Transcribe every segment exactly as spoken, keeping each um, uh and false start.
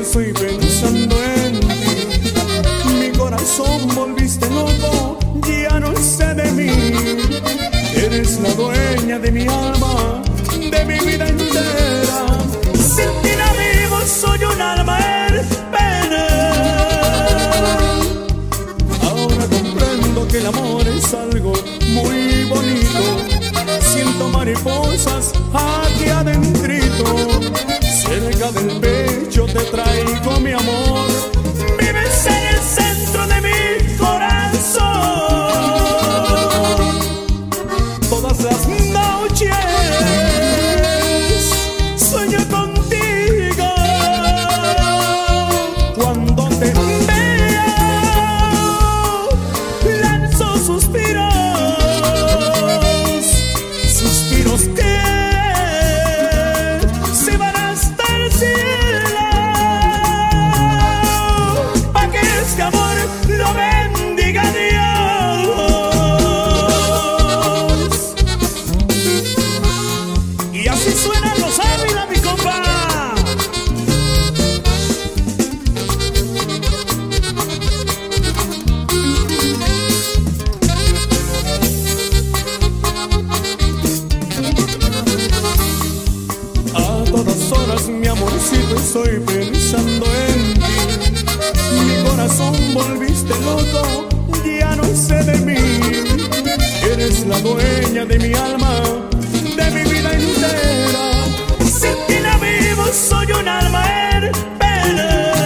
estoy pensando en ti. Mi corazón volviste loco, ya no sé de mí. Eres la dueña de mi alma, de mi vida entera. Sin ti no vivo, soy un alma en pena. Ahora comprendo que el amor es algo muy bonito. Siento mariposas aquí adentrito. Cerca del pecho te traigo mi amor. Vives en el centro de mi corazón. Todas las noches sueño contigo. Cuando te veo lanzo suspiros, suspiros que se van hasta el cielo, pa' que este amor lo bendiga Dios. Y así suenan los Ávila, mi compa. A todas horas, mi amorcito, estoy pensando en ti. Mi corazón volviste loco, ya no sé de mí. Eres la dueña de mi alma, de mi vida entera. Sin ti no vivo, soy un alma en pena.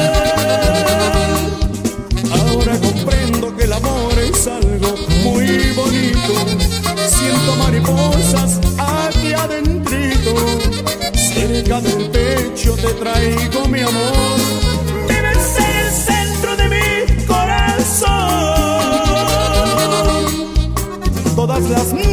Ahora comprendo que el amor es algo muy bonito. Siento mariposas aquí adentrito. Cerca del pecho te traigo mi amor. Vives en el centro de mi corazón. Todas las